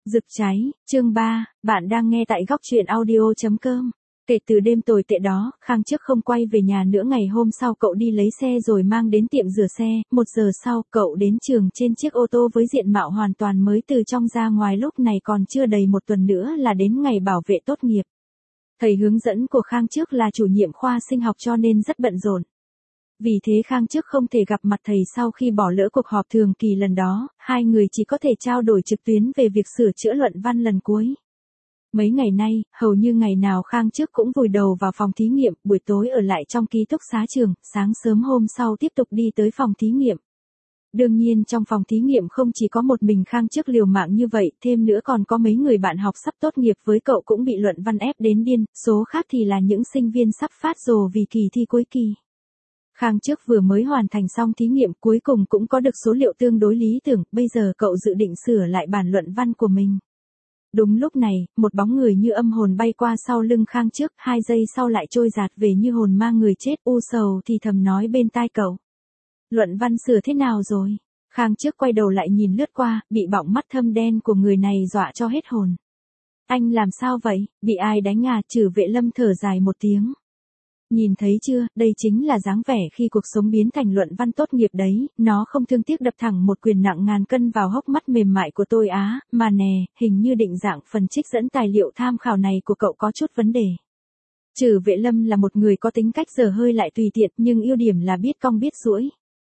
Rực cháy, chương 3, bạn đang nghe tại góc truyện audio.com. Kể từ đêm tồi tệ đó, Khang Trước không quay về nhà nữa. Ngày hôm sau cậu đi lấy xe rồi mang đến tiệm rửa xe. 1 giờ sau, cậu đến trường trên chiếc ô tô với diện mạo hoàn toàn mới từ trong ra ngoài. Lúc này còn chưa đầy 1 tuần nữa là đến ngày bảo vệ tốt nghiệp. Thầy hướng dẫn của Khang Trước là chủ nhiệm khoa sinh học cho nên rất bận rộn. Vì thế Khang Trước không thể gặp mặt thầy sau khi bỏ lỡ cuộc họp thường kỳ lần đó, hai người chỉ có thể trao đổi trực tuyến về việc sửa chữa luận văn lần cuối. Mấy ngày nay, hầu như ngày nào Khang Trước cũng vùi đầu vào phòng thí nghiệm, buổi tối ở lại trong ký túc xá trường, sáng sớm hôm sau tiếp tục đi tới phòng thí nghiệm. Đương nhiên trong phòng thí nghiệm không chỉ có một mình Khang Trước liều mạng như vậy, thêm nữa còn có mấy người bạn học sắp tốt nghiệp với cậu cũng bị luận văn ép đến điên, số khác thì là những sinh viên sắp phát rồ vì kỳ thi cuối kỳ. Khang Trước vừa mới hoàn thành xong thí nghiệm cuối cùng cũng có được số liệu tương đối lý tưởng, bây giờ cậu dự định sửa lại bản luận văn của mình. Đúng lúc này, một bóng người như âm hồn bay qua sau lưng Khang Trước, 2 giây sau lại trôi dạt về như hồn ma người chết. U sầu thì thầm nói bên tai cậu. Luận văn sửa thế nào rồi? Khang Trước quay đầu lại nhìn lướt qua, bị bọng mắt thâm đen của người này dọa cho hết hồn. Anh làm sao vậy, bị ai đánh à? Trừ Vệ Lâm thở dài một tiếng. Nhìn thấy chưa, đây chính là dáng vẻ khi cuộc sống biến thành luận văn tốt nghiệp đấy, nó không thương tiếc đập thẳng một quyền nặng ngàn cân vào hốc mắt mềm mại của tôi á, mà nè, hình như định dạng phần trích dẫn tài liệu tham khảo này của cậu có chút vấn đề. Trừ Vệ Lâm là một người có tính cách dở hơi lại tùy tiện, nhưng ưu điểm là biết cong biết duỗi.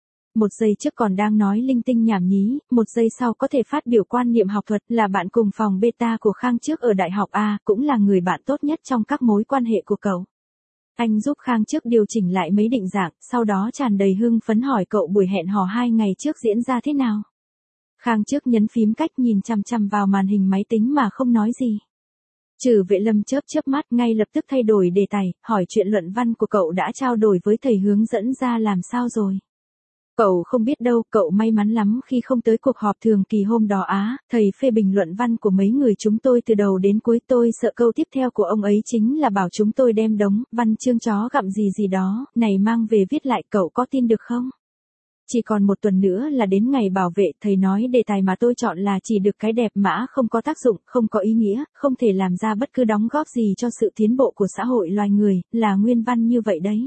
1 giây trước còn đang nói linh tinh nhảm nhí, 1 giây sau có thể phát biểu quan niệm học thuật, là bạn cùng phòng beta của Khang Trước ở đại học A, cũng là người bạn tốt nhất trong các mối quan hệ của cậu. Anh giúp Khang Trước điều chỉnh lại mấy định dạng, sau đó tràn đầy hưng phấn hỏi cậu buổi hẹn hò 2 ngày trước diễn ra thế nào. Khang Trước nhấn phím cách nhìn chằm chằm vào màn hình máy tính mà không nói gì. Trừ Vệ Lâm chớp mắt ngay lập tức thay đổi đề tài, hỏi chuyện luận văn của cậu đã trao đổi với thầy hướng dẫn ra làm sao rồi. Cậu không biết đâu, cậu may mắn lắm khi không tới cuộc họp thường kỳ hôm đó á, thầy phê bình luận văn của mấy người chúng tôi từ đầu đến cuối. Tôi sợ câu tiếp theo của ông ấy chính là bảo chúng tôi đem đống văn chương chó gặm gì đó này mang về viết lại, cậu có tin được không? Chỉ còn 1 tuần nữa là đến ngày bảo vệ, thầy nói đề tài mà tôi chọn là chỉ được cái đẹp mã không có tác dụng, không có ý nghĩa, không thể làm ra bất cứ đóng góp gì cho sự tiến bộ của xã hội loài người, là nguyên văn như vậy đấy.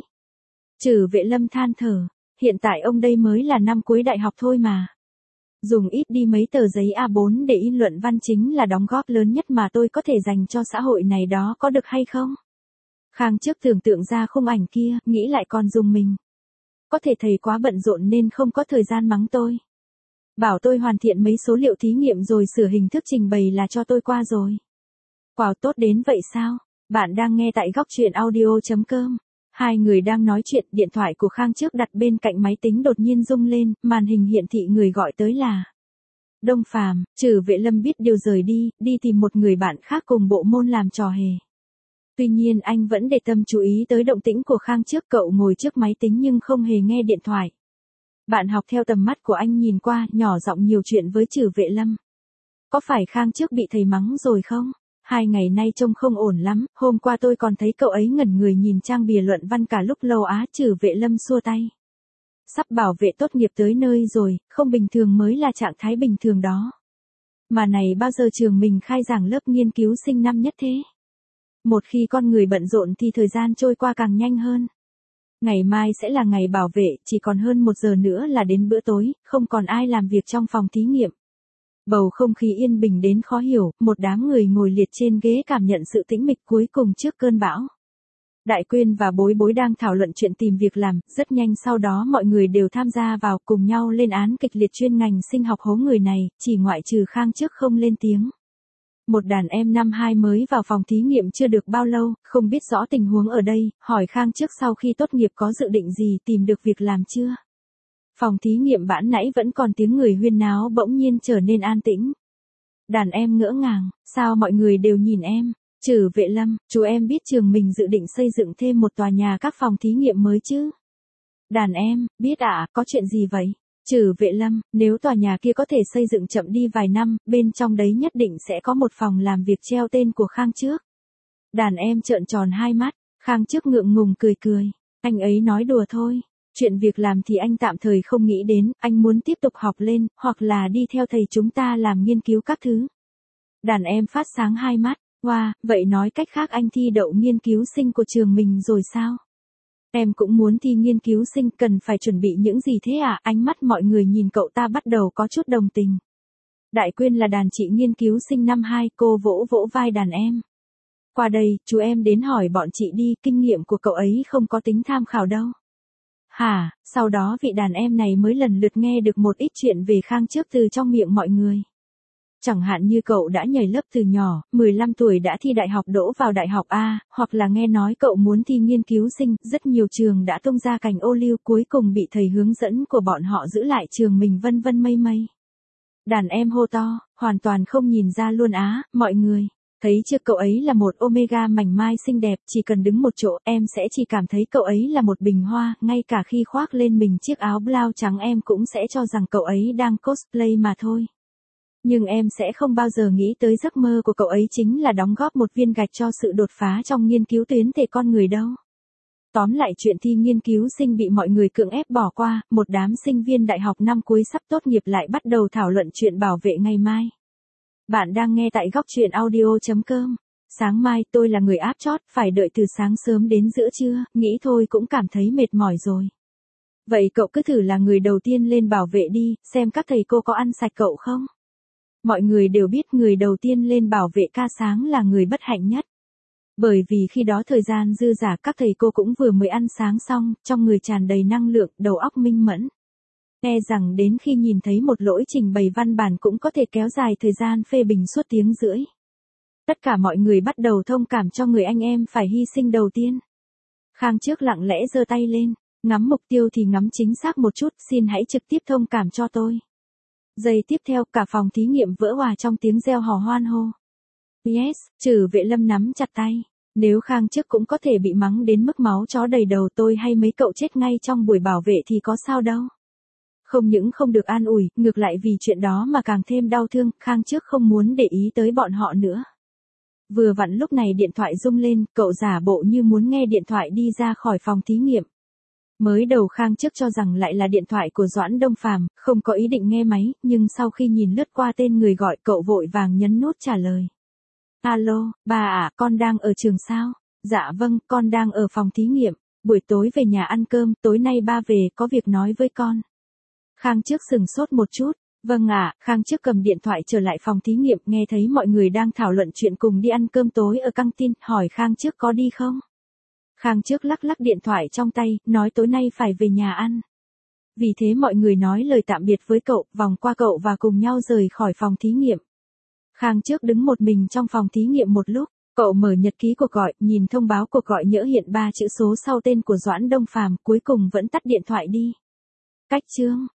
Trừ Vệ Lâm than thở. Hiện tại ông đây mới là năm cuối đại học thôi mà. Dùng ít đi mấy tờ giấy A4 để in luận văn chính là đóng góp lớn nhất mà tôi có thể dành cho xã hội này đó, có được hay không? Khang Trước tưởng tượng ra khung ảnh kia, nghĩ lại còn dùng mình. Có thể thầy quá bận rộn nên không có thời gian mắng tôi. Bảo tôi hoàn thiện mấy số liệu thí nghiệm rồi sửa hình thức trình bày là cho tôi qua rồi. Wow, tốt đến vậy sao? Bạn đang nghe tại góc truyện audio.com. Hai người đang nói chuyện, điện thoại của Khang Trước đặt bên cạnh máy tính đột nhiên rung lên, màn hình hiển thị người gọi tới là Đông Phàm. Trừ Vệ Lâm biết điều rời đi tìm một người bạn khác cùng bộ môn làm trò hề. Tuy nhiên anh vẫn để tâm chú ý tới động tĩnh của Khang Trước, cậu ngồi trước máy tính nhưng không hề nghe điện thoại. Bạn học theo tầm mắt của anh nhìn qua, nhỏ giọng nhiều chuyện với Trừ Vệ Lâm. Có phải Khang Trước bị thầy mắng rồi không? 2 ngày nay trông không ổn lắm, hôm qua tôi còn thấy cậu ấy ngẩn người nhìn trang bìa luận văn cả lúc lâu á. Trừ Vệ Lâm xua tay. Sắp bảo vệ tốt nghiệp tới nơi rồi, không bình thường mới là trạng thái bình thường đó. Mà này bao giờ trường mình khai giảng lớp nghiên cứu sinh năm nhất thế? Một khi con người bận rộn thì thời gian trôi qua càng nhanh hơn. Ngày mai sẽ là ngày bảo vệ, chỉ còn hơn 1 giờ nữa là đến bữa tối, không còn ai làm việc trong phòng thí nghiệm. Bầu không khí yên bình đến khó hiểu, một đám người ngồi liệt trên ghế cảm nhận sự tĩnh mịch cuối cùng trước cơn bão. Đại Quyên và Bối Bối đang thảo luận chuyện tìm việc làm, rất nhanh sau đó mọi người đều tham gia vào cùng nhau lên án kịch liệt chuyên ngành sinh học hố người này, chỉ ngoại trừ Khang Trước không lên tiếng. Một đàn em năm 2 mới vào phòng thí nghiệm chưa được bao lâu, không biết rõ tình huống ở đây, hỏi Khang Trước sau khi tốt nghiệp có dự định gì, tìm được việc làm chưa? Phòng thí nghiệm bản nãy vẫn còn tiếng người huyên náo bỗng nhiên trở nên an tĩnh. Đàn em ngỡ ngàng, sao mọi người đều nhìn em? Trừ Vệ Lâm, chú em biết trường mình dự định xây dựng thêm một tòa nhà các phòng thí nghiệm mới chứ? Đàn em, biết ạ, có chuyện gì vậy? Trừ Vệ Lâm, nếu tòa nhà kia có thể xây dựng chậm đi vài năm, bên trong đấy nhất định sẽ có một phòng làm việc treo tên của Khang Trước. Đàn em trợn tròn hai mắt, Khang Trước ngượng ngùng cười. Anh ấy nói đùa thôi. Chuyện việc làm thì anh tạm thời không nghĩ đến, anh muốn tiếp tục học lên, hoặc là đi theo thầy chúng ta làm nghiên cứu các thứ. Đàn em phát sáng hai mắt. Wow, vậy nói cách khác anh thi đậu nghiên cứu sinh của trường mình rồi sao? Em cũng muốn thi nghiên cứu sinh, cần phải chuẩn bị những gì thế à? Ánh mắt mọi người nhìn cậu ta bắt đầu có chút đồng tình. Đại Quyên là đàn chị nghiên cứu sinh năm 2, cô vỗ vỗ vai đàn em. Qua đây, chú em đến hỏi bọn chị đi, kinh nghiệm của cậu ấy không có tính tham khảo đâu. Hả, sau đó vị đàn em này mới lần lượt nghe được một ít chuyện về Khang trước từ trong miệng mọi người. Chẳng hạn như cậu đã nhảy lớp từ nhỏ, 15 tuổi đã thi đại học đỗ vào đại học A, hoặc là nghe nói cậu muốn thi nghiên cứu sinh, rất nhiều trường đã tung ra cành ô liu cuối cùng bị thầy hướng dẫn của bọn họ giữ lại trường mình vân vân mây mây. Đàn em hô to, hoàn toàn không nhìn ra luôn á, mọi người. Thấy chưa, cậu ấy là một omega mảnh mai xinh đẹp, chỉ cần đứng một chỗ em sẽ chỉ cảm thấy cậu ấy là một bình hoa, ngay cả khi khoác lên mình chiếc áo blau trắng em cũng sẽ cho rằng cậu ấy đang cosplay mà thôi. Nhưng em sẽ không bao giờ nghĩ tới giấc mơ của cậu ấy chính là đóng góp một viên gạch cho sự đột phá trong nghiên cứu tuyến thể con người đâu. Tóm lại chuyện thi nghiên cứu sinh bị mọi người cưỡng ép bỏ qua, một đám sinh viên đại học năm cuối sắp tốt nghiệp lại bắt đầu thảo luận chuyện bảo vệ ngày mai. Bạn đang nghe tại góc truyện audio.com. Sáng mai tôi là người áp chót, phải đợi từ sáng sớm đến giữa trưa, nghĩ thôi cũng cảm thấy mệt mỏi rồi. Vậy cậu cứ thử là người đầu tiên lên bảo vệ đi, xem các thầy cô có ăn sạch cậu không? Mọi người đều biết người đầu tiên lên bảo vệ ca sáng là người bất hạnh nhất. Bởi vì khi đó thời gian dư dả, các thầy cô cũng vừa mới ăn sáng xong, trong người tràn đầy năng lượng, đầu óc minh mẫn. E rằng đến khi nhìn thấy một lỗi trình bày văn bản cũng có thể kéo dài thời gian phê bình suốt tiếng rưỡi. Tất cả mọi người bắt đầu thông cảm cho người anh em phải hy sinh đầu tiên. Khang trước lặng lẽ giơ tay lên, ngắm mục tiêu thì ngắm chính xác một chút, xin hãy trực tiếp thông cảm cho tôi. Giây tiếp theo, cả phòng thí nghiệm vỡ òa trong tiếng reo hò hoan hô. Yes, Trử Vệ Lâm nắm chặt tay. Nếu Khang trước cũng có thể bị mắng đến mức máu chó đầy đầu, tôi hay mấy cậu chết ngay trong buổi bảo vệ thì có sao đâu. Không những không được an ủi, ngược lại vì chuyện đó mà càng thêm đau thương, Khang trước không muốn để ý tới bọn họ nữa. Vừa vặn lúc này điện thoại rung lên, cậu giả bộ như muốn nghe điện thoại đi ra khỏi phòng thí nghiệm. Mới đầu Khang trước cho rằng lại là điện thoại của Doãn Đông Phàm, không có ý định nghe máy, nhưng sau khi nhìn lướt qua tên người gọi, cậu vội vàng nhấn nút trả lời. Alo, bà à, con đang ở trường sao? Dạ vâng, con đang ở phòng thí nghiệm, buổi tối về nhà ăn cơm, tối nay ba về, có việc nói với con. Khang trước sừng sốt một chút. Vâng ạ, Khang trước cầm điện thoại trở lại phòng thí nghiệm, nghe thấy mọi người đang thảo luận chuyện cùng đi ăn cơm tối ở căng tin, hỏi Khang trước có đi không? Khang trước lắc lắc điện thoại trong tay, nói tối nay phải về nhà ăn. Vì thế mọi người nói lời tạm biệt với cậu, vòng qua cậu và cùng nhau rời khỏi phòng thí nghiệm. Khang trước đứng một mình trong phòng thí nghiệm một lúc, cậu mở nhật ký cuộc gọi, nhìn thông báo cuộc gọi nhỡ hiện 3 chữ số sau tên của Doãn Đông Phàm, cuối cùng vẫn tắt điện thoại đi. Cách chương